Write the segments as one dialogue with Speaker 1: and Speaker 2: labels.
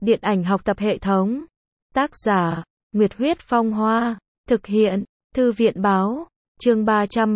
Speaker 1: Điện ảnh học tập hệ thống. Tác giả, Nguyệt Huyết Phong Hoa. Thực hiện, Thư viện Báo. Chương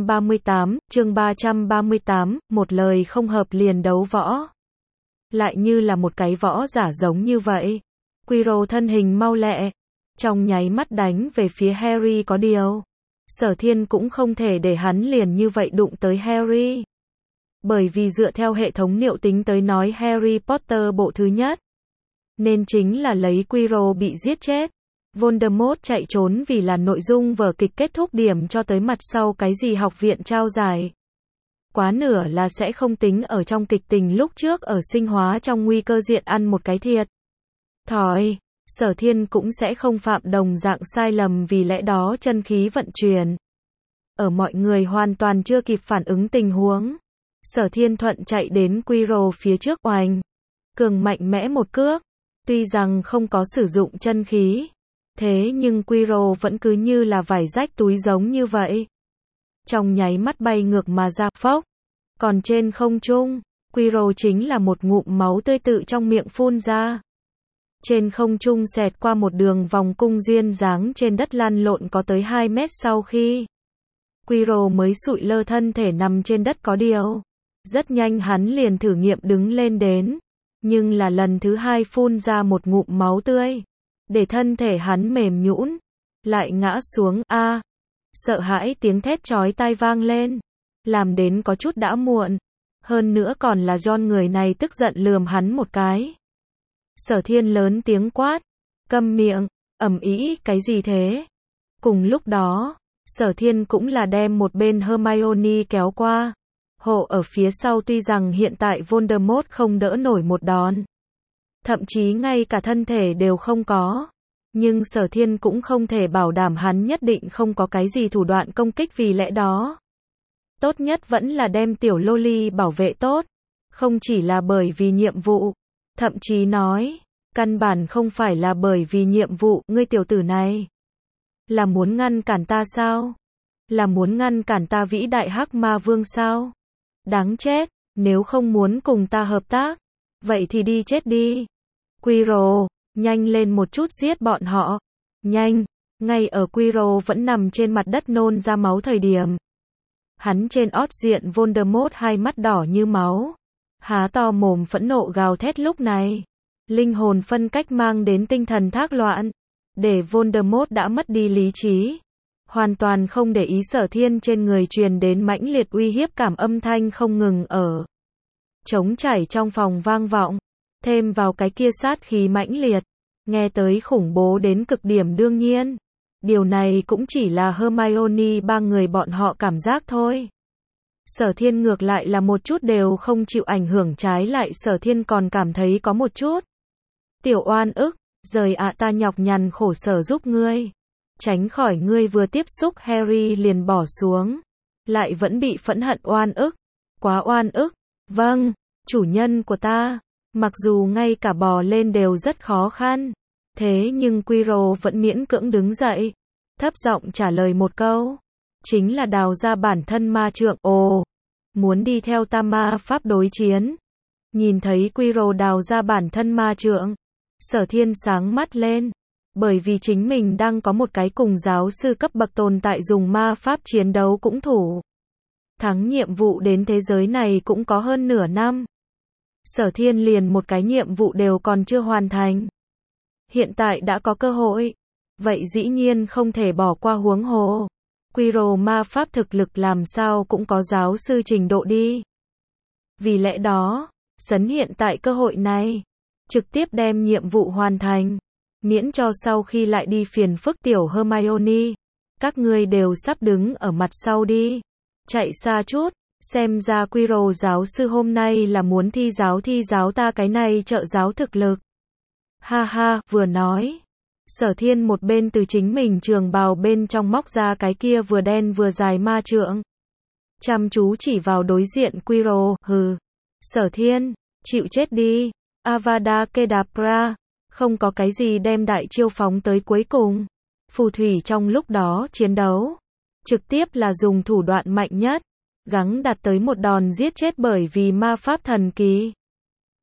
Speaker 1: 338, một lời không hợp liền đấu võ. Lại như là một cái võ giả giống như vậy. Quirrell thân hình mau lẹ, trong nháy mắt đánh về phía Harry có điều. Sở Thiên cũng không thể để hắn liền như vậy đụng tới Harry. Bởi vì dựa theo hệ thống niệu tính tới nói Harry Potter bộ thứ nhất, nên chính là lấy Quirrell bị giết chết. Voldemort chạy trốn vì là nội dung vở kịch kết thúc điểm cho tới mặt sau cái gì học viện trao giải. Quá nửa là sẽ không tính ở trong kịch tình lúc trước ở sinh hóa trong nguy cơ diện ăn một cái thiệt thòi. Sở Thiên cũng sẽ không phạm đồng dạng sai lầm, vì lẽ đó chân khí vận chuyển. Ở mọi người hoàn toàn chưa kịp phản ứng tình huống, Sở Thiên thuận chạy đến Quirrell phía trước, oành, cường mạnh mẽ một cước. Tuy rằng không có sử dụng chân khí, thế nhưng Quirrell vẫn cứ như là vải rách túi giống như vậy. Trong nháy mắt bay ngược mà ra, phốc. Còn trên không trung, Quirrell chính là một ngụm máu tươi tự trong miệng phun ra. Trên không trung xẹt qua một đường vòng cung duyên dáng trên đất lăn lộn có tới 2 mét sau khi Quirrell mới sụi lơ thân thể nằm trên đất có điều. Rất nhanh hắn liền thử nghiệm đứng lên đến. Nhưng là lần thứ 2 phun ra một ngụm máu tươi. Để thân thể hắn mềm nhũn, lại ngã xuống, sợ hãi tiếng thét chói tai vang lên. Làm đến có chút đã muộn. Hơn nữa còn là John người này tức giận lườm hắn một cái. Sở Thiên lớn tiếng quát, câm miệng, ầm ĩ cái gì thế? Cùng lúc đó, Sở Thiên cũng là đem một bên Hermione kéo qua. Hộ ở phía sau, tuy rằng hiện tại Voldemort không đỡ nổi một đòn. Thậm chí ngay cả thân thể đều không có. Nhưng Sở Thiên cũng không thể bảo đảm hắn nhất định không có cái gì thủ đoạn công kích, vì lẽ đó. Tốt nhất vẫn là đem tiểu loli bảo vệ tốt. Không chỉ là bởi vì nhiệm vụ. Thậm chí nói, căn bản không phải là bởi vì nhiệm vụ, ngươi tiểu tử này. Là muốn ngăn cản ta sao? Là muốn ngăn cản ta vĩ đại hắc ma vương sao? Đáng chết, nếu không muốn cùng ta hợp tác, vậy thì đi chết đi. Quirrell, nhanh lên một chút giết bọn họ. Nhanh, ngay ở Quirrell vẫn nằm trên mặt đất nôn ra máu thời điểm. Hắn trên ót diện Voldemort hai mắt đỏ như máu. Há to mồm phẫn nộ gào thét, lúc này. Linh hồn phân cách mang đến tinh thần thác loạn. Để Voldemort đã mất đi lý trí. Hoàn toàn không để ý Sở Thiên trên người truyền đến mãnh liệt uy hiếp cảm, âm thanh không ngừng ở trống chảy trong phòng vang vọng. Thêm vào cái kia sát khí mãnh liệt. Nghe tới khủng bố đến cực điểm. Đương nhiên, điều này cũng chỉ là Hermione ba người bọn họ cảm giác thôi. Sở Thiên ngược lại là một chút đều không chịu ảnh hưởng, trái lại Sở Thiên còn cảm thấy có một chút tiểu oan ức. Rời ạ, ta nhọc nhằn khổ sở giúp ngươi, tránh khỏi ngươi vừa tiếp xúc Harry liền bỏ xuống, lại vẫn bị phẫn hận, oan ức, quá oan ức. Vâng, chủ nhân của ta. Mặc dù ngay cả bò lên đều rất khó khăn, thế nhưng Quirrell vẫn miễn cưỡng đứng dậy, thấp giọng trả lời một câu, chính là đào ra bản thân ma trượng. Ồ, muốn đi theo ta ma pháp đối chiến? Nhìn thấy Quirrell đào ra bản thân ma trượng, Sở Thiên sáng mắt lên, bởi vì chính mình đang có một cái cùng giáo sư cấp bậc tồn tại dùng ma pháp chiến đấu cũng thủ thắng nhiệm vụ đến thế giới này cũng có hơn nửa năm. Sở Thiên liền một cái nhiệm vụ đều còn chưa hoàn thành. Hiện tại đã có cơ hội, vậy dĩ nhiên không thể bỏ qua, huống hồ Quirrell ma pháp thực lực làm sao cũng có giáo sư trình độ đi. Vì lẽ đó, sấn hiện tại cơ hội này, trực tiếp đem nhiệm vụ hoàn thành, miễn cho sau khi lại đi phiền phức tiểu Hermione. Các ngươi đều sắp đứng ở mặt sau đi, chạy xa chút. Xem ra Quirrell giáo sư hôm nay là muốn thi giáo ta cái này trợ giáo thực lực. Ha ha, vừa nói, Sở Thiên một bên từ chính mình trường bào bên trong móc ra cái kia vừa đen vừa dài ma trượng. Chăm chú chỉ vào đối diện Quirrell, hừ. Sở Thiên, chịu chết đi. Avada Kedavra, không có cái gì đem đại chiêu phóng tới cuối cùng. Phù thủy trong lúc đó chiến đấu, trực tiếp là dùng thủ đoạn mạnh nhất, gắng đạt tới một đòn giết chết, bởi vì ma pháp thần kỳ.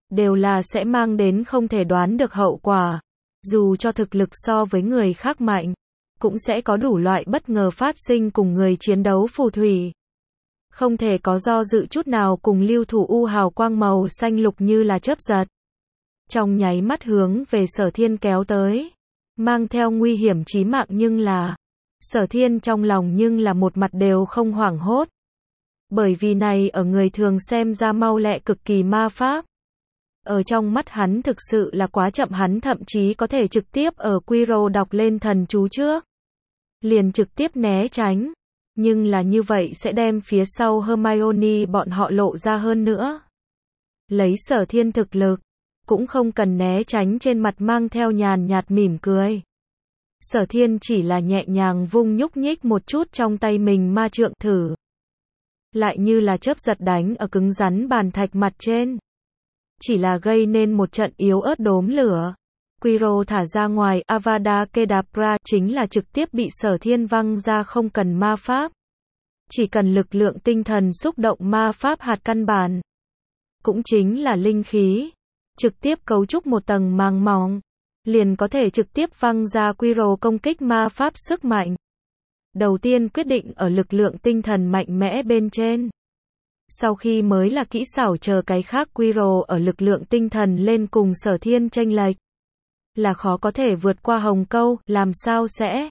Speaker 1: đều là sẽ mang đến không thể đoán được hậu quả. Dù cho thực lực so với người khác mạnh, cũng sẽ có đủ loại bất ngờ phát sinh cùng người chiến đấu phù thủy. Không thể có do dự chút nào cùng lưu thủ u hào quang màu xanh lục như là chớp giật. Trong nháy mắt hướng về Sở Thiên kéo tới, mang theo nguy hiểm chí mạng nhưng là, Sở Thiên trong lòng nhưng là một mặt đều không hoảng hốt. Bởi vì này ở người thường xem ra mau lẹ cực kỳ ma pháp. Ở trong mắt hắn thực sự là quá chậm, hắn thậm chí có thể trực tiếp ở Quirrell đọc lên thần chú trước, liền trực tiếp né tránh. Nhưng là như vậy sẽ đem phía sau Hermione bọn họ lộ ra hơn nữa. Lấy Sở Thiên thực lực, cũng không cần né tránh, trên mặt mang theo nhàn nhạt mỉm cười. Sở Thiên chỉ là nhẹ nhàng vung nhúc nhích một chút trong tay mình ma trượng thử. Lại như là chớp giật đánh ở cứng rắn bàn thạch mặt trên. Chỉ là gây nên một trận yếu ớt đốm lửa. Quirrell thả ra ngoài Avada Kedavra chính là trực tiếp bị Sở Thiên văng ra, không cần ma pháp. Chỉ cần lực lượng tinh thần xúc động ma pháp hạt căn bản. Cũng chính là linh khí. Trực tiếp cấu trúc một tầng màng mỏng. Liền có thể trực tiếp văng ra Quirrell công kích ma pháp sức mạnh. Đầu tiên quyết định ở lực lượng tinh thần mạnh mẽ bên trên. Sau khi mới là kỹ xảo chờ cái khác. Quirrell ở lực lượng tinh thần lên cùng Sở Thiên chênh lệch. Là khó có thể vượt qua hồng câu, làm sao sẽ?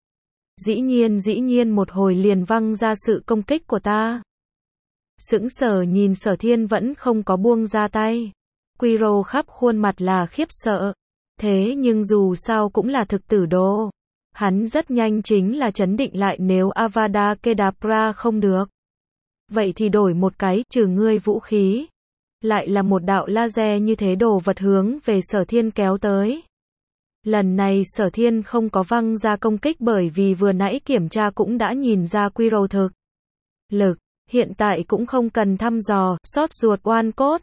Speaker 1: Dĩ nhiên một hồi liền văng ra sự công kích của ta. Sững sờ nhìn Sở Thiên vẫn không có buông ra tay. Quirrell khắp khuôn mặt là khiếp sợ. Thế nhưng dù sao cũng là thực tử đồ. Hắn rất nhanh chính là trấn định lại, nếu Avada Kedavra không được. Vậy thì đổi một cái, trừ ngươi vũ khí. Lại là một đạo laser như thế đồ vật hướng về Sở Thiên kéo tới. Lần này Sở Thiên không có văng ra công kích, bởi vì vừa nãy kiểm tra cũng đã nhìn ra Quirrell thực lực, hiện tại cũng không cần thăm dò, sốt ruột oan cốt.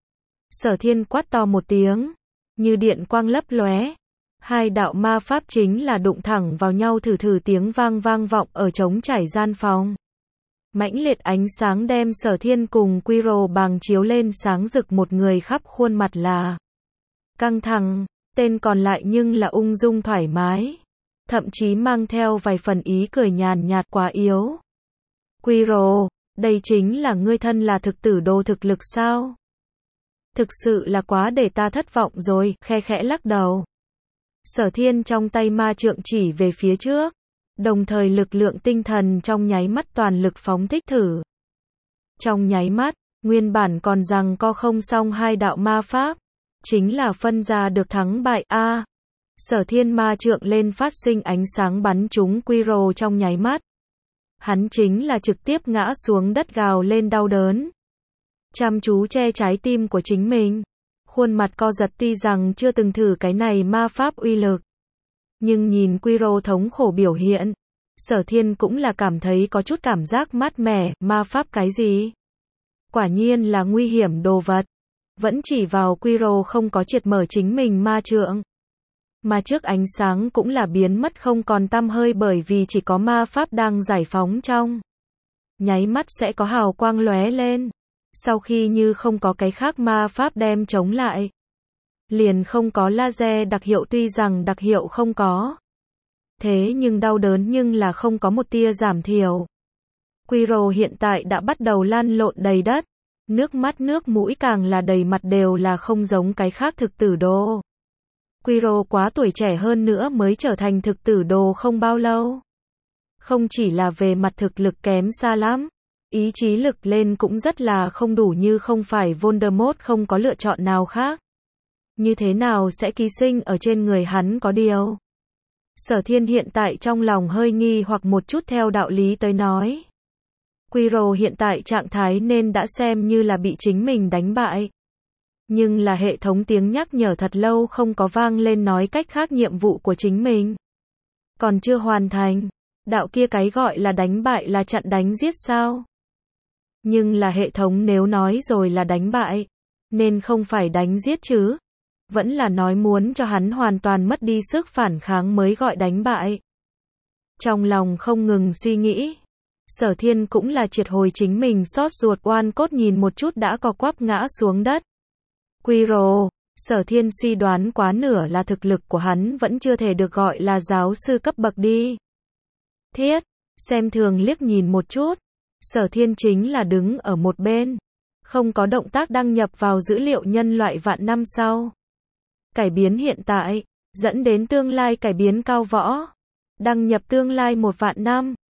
Speaker 1: Sở Thiên quát to một tiếng, như điện quang lấp lóe, hai đạo ma pháp chính là đụng thẳng vào nhau, thử tiếng vang vọng ở trống trải gian phòng. Mãnh liệt ánh sáng đem Sở Thiên cùng Quirrell bàng chiếu lên sáng rực, một người khắp khuôn mặt là căng thẳng, tên còn lại nhưng là ung dung thoải mái, thậm chí mang theo vài phần ý cười nhàn nhạt, quá yếu. Quirrell, đây chính là ngươi thân là thực tử đồ thực lực sao? Thực sự là quá để ta thất vọng rồi, khe khẽ lắc đầu. Sở Thiên trong tay ma trượng chỉ về phía trước, đồng thời lực lượng tinh thần trong nháy mắt toàn lực phóng thích thử. Trong nháy mắt, nguyên bản còn rằng co không xong hai đạo ma pháp, chính là phân ra được thắng bại. Sở Thiên ma trượng lên phát sinh ánh sáng bắn trúng Quirrell trong nháy mắt. Hắn chính là trực tiếp ngã xuống đất gào lên đau đớn. Chăm chú che trái tim của chính mình. Khuôn mặt co giật, tuy rằng chưa từng thử cái này ma pháp uy lực. Nhưng nhìn Quirrell thống khổ biểu hiện, Sở Thiên cũng là cảm thấy có chút cảm giác mát mẻ, ma pháp cái gì? Quả nhiên là nguy hiểm đồ vật. Vẫn chỉ vào Quirrell không có triệt mở chính mình ma trượng. Mà trước ánh sáng cũng là biến mất không còn tăm hơi, bởi vì chỉ có ma pháp đang giải phóng trong nháy mắt sẽ có hào quang lóe lên. Sau khi như không có cái khác ma pháp đem chống lại, liền không có laser đặc hiệu, tuy rằng đặc hiệu không có. Thế nhưng đau đớn nhưng là không có một tia giảm thiểu. Quirrell hiện tại đã bắt đầu lăn lộn đầy đất. Nước mắt nước mũi càng là đầy mặt, đều là không giống cái khác thực tử đồ. Quirrell quá tuổi trẻ, hơn nữa mới trở thành thực tử đồ không bao lâu. Không chỉ là về mặt thực lực kém xa lắm, ý chí lực lên cũng rất là không đủ, như không phải Voldemort không có lựa chọn nào khác. Như thế nào sẽ ký sinh ở trên người hắn? Có điều, Sở Thiên hiện tại trong lòng hơi nghi hoặc một chút. Theo đạo lý tới nói, Quirrell hiện tại trạng thái nên đã xem như là bị chính mình đánh bại. Nhưng là hệ thống tiếng nhắc nhở thật lâu không có vang lên, nói cách khác nhiệm vụ của chính mình còn chưa hoàn thành. Đạo kia cái gọi là đánh bại là chặn đánh giết sao? Nhưng là hệ thống nếu nói rồi là đánh bại, nên không phải đánh giết chứ? Vẫn là nói muốn cho hắn hoàn toàn mất đi sức phản kháng mới gọi đánh bại. Trong lòng không ngừng suy nghĩ, Sở Thiên cũng là triệt hồi chính mình, xót ruột oan cốt nhìn một chút đã co quắp ngã xuống đất. Quirrell, Sở Thiên suy đoán quá nửa là thực lực của hắn vẫn chưa thể được gọi là giáo sư cấp bậc đi. Thiết, xem thường liếc nhìn một chút. Sở Thiên chính là đứng ở một bên, không có động tác đăng nhập vào dữ liệu nhân loại vạn năm sau. Cải biến hiện tại, dẫn đến tương lai cải biến cao võ. Đăng nhập tương lai 1 vạn năm.